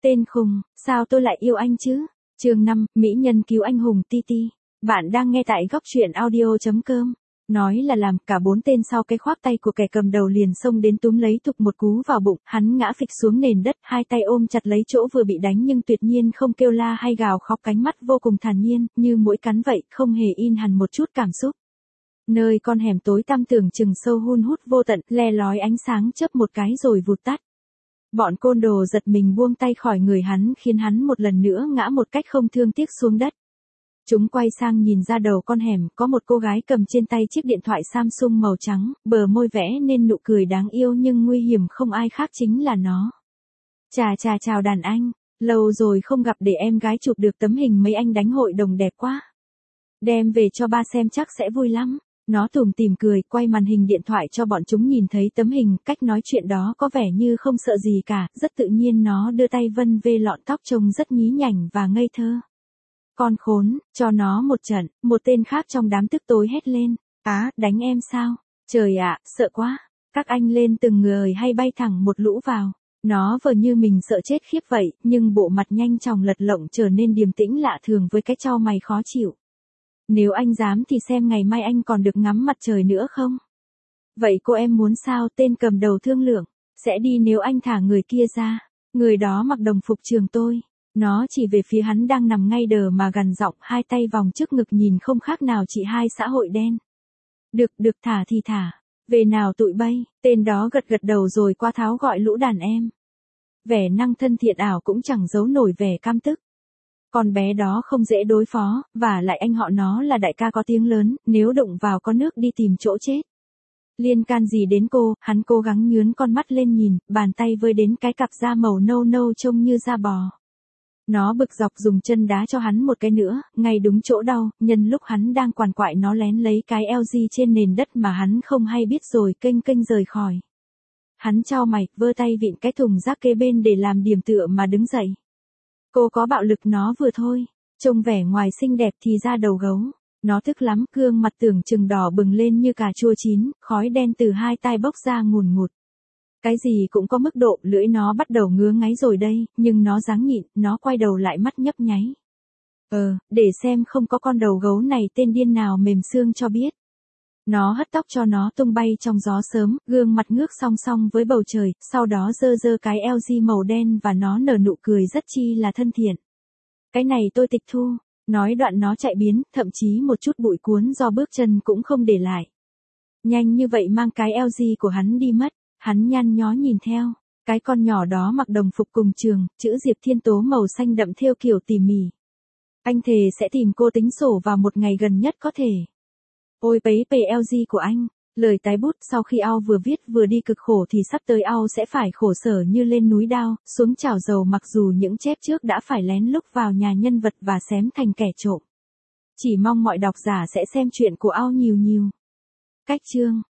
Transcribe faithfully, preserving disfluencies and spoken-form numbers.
Tên khùng, sao tôi lại yêu anh chứ? Chương năm, Mỹ nhân cứu anh hùng Titi. Bạn đang nghe tại góc truyện audio chấm com. Nói là làm, cả bốn tên sau cái khoác tay của kẻ cầm đầu liền xông đến túm lấy Thục một cú vào bụng, hắn ngã phịch xuống nền đất, hai tay ôm chặt lấy chỗ vừa bị đánh nhưng tuyệt nhiên không kêu la hay gào khóc, cánh mắt vô cùng thản nhiên, như mũi cắn vậy, không hề in hằn một chút cảm xúc. Nơi con hẻm tối tăm tưởng chừng sâu hun hút vô tận, le lói ánh sáng chớp một cái rồi vụt tắt. Bọn côn đồ giật mình buông tay khỏi người hắn khiến hắn một lần nữa ngã một cách không thương tiếc xuống đất. Chúng quay sang nhìn ra đầu con hẻm, có một cô gái cầm trên tay chiếc điện thoại Samsung màu trắng, bờ môi vẽ nên nụ cười đáng yêu nhưng nguy hiểm không ai khác chính là nó. Chà chà chào đàn anh, lâu rồi không gặp, để em gái chụp được tấm hình mấy anh đánh hội đồng đẹp quá. Đem về cho ba xem chắc sẽ vui lắm. Nó tủm tỉm cười, quay màn hình điện thoại cho bọn chúng nhìn thấy tấm hình, cách nói chuyện đó có vẻ như không sợ gì cả, rất tự nhiên nó đưa tay vân vê lọn tóc trông rất nhí nhảnh và ngây thơ. Con khốn, cho nó một trận, một tên khác trong đám tức tối hét lên, á, đánh em sao? Trời ạ, sợ quá, các anh lên từng người hay bay thẳng một lũ vào. Nó vờ như mình sợ chết khiếp vậy, nhưng bộ mặt nhanh chóng lật lọng trở nên điềm tĩnh lạ thường với cái chau mày khó chịu. Nếu anh dám thì xem ngày mai anh còn được ngắm mặt trời nữa không? Vậy cô em muốn sao? Tên cầm đầu thương lượng. Sẽ đi nếu anh thả người kia ra. Người đó mặc đồng phục trường tôi. Nó chỉ về phía hắn đang nằm ngay đờ mà gằn giọng, hai tay vòng trước ngực nhìn không khác nào chị hai xã hội đen. Được, được, thả thì thả. Về nào tụi bay. Tên đó gật gật đầu rồi qua tháo gọi lũ đàn em. Vẻ năng thân thiện ảo cũng chẳng giấu nổi vẻ căm tức. Con bé đó không dễ đối phó, và lại anh họ nó là đại ca có tiếng lớn, nếu đụng vào con nước đi tìm chỗ chết. Liên can gì đến cô? Hắn cố gắng nhướn con mắt lên nhìn, bàn tay vơi đến cái cặp da màu nâu nâu trông như da bò. Nó bực dọc dùng chân đá cho hắn một cái nữa, ngay đúng chỗ đau, nhân lúc hắn đang quằn quại nó lén lấy cái lờ giê trên nền đất mà hắn không hay biết rồi kênh kênh rời khỏi. Hắn chau mày, vơ tay vịn cái thùng rác kế bên để làm điểm tựa mà đứng dậy. Cô có bạo lực nó vừa thôi, trông vẻ ngoài xinh đẹp thì ra đầu gấu. Nó tức lắm, gương mặt tưởng chừng đỏ bừng lên như cà chua chín, khói đen từ hai tai bốc ra ngùn ngụt. Cái gì cũng có mức độ, lưỡi nó bắt đầu ngứa ngáy rồi đây, nhưng nó ráng nhịn, nó quay đầu lại mắt nhấp nháy. Ờ, để xem không có con đầu gấu này tên điên nào mềm xương cho biết. Nó hất tóc cho nó tung bay trong gió sớm, gương mặt ngước song song với bầu trời, sau đó giơ giơ cái lờ giê màu đen và nó nở nụ cười rất chi là thân thiện. Cái này tôi tịch thu, nói đoạn nó chạy biến, thậm chí một chút bụi cuốn do bước chân cũng không để lại. Nhanh như vậy mang cái lờ giê của hắn đi mất, hắn nhăn nhó nhìn theo, cái con nhỏ đó mặc đồng phục cùng trường, chữ Diệp Thiên Tố màu xanh đậm thêu kiểu tỉ mỉ. Anh thề sẽ tìm cô tính sổ vào một ngày gần nhất có thể. Ôi bấy bề lờ giê của anh, lời tái bút sau khi ao vừa viết vừa đi cực khổ thì sắp tới ao sẽ phải khổ sở như lên núi đao, xuống chảo dầu mặc dù những chép trước đã phải lén lút vào nhà nhân vật và xém thành kẻ trộm. Chỉ mong mọi độc giả sẽ xem chuyện của ao nhiều nhiều. Cách chương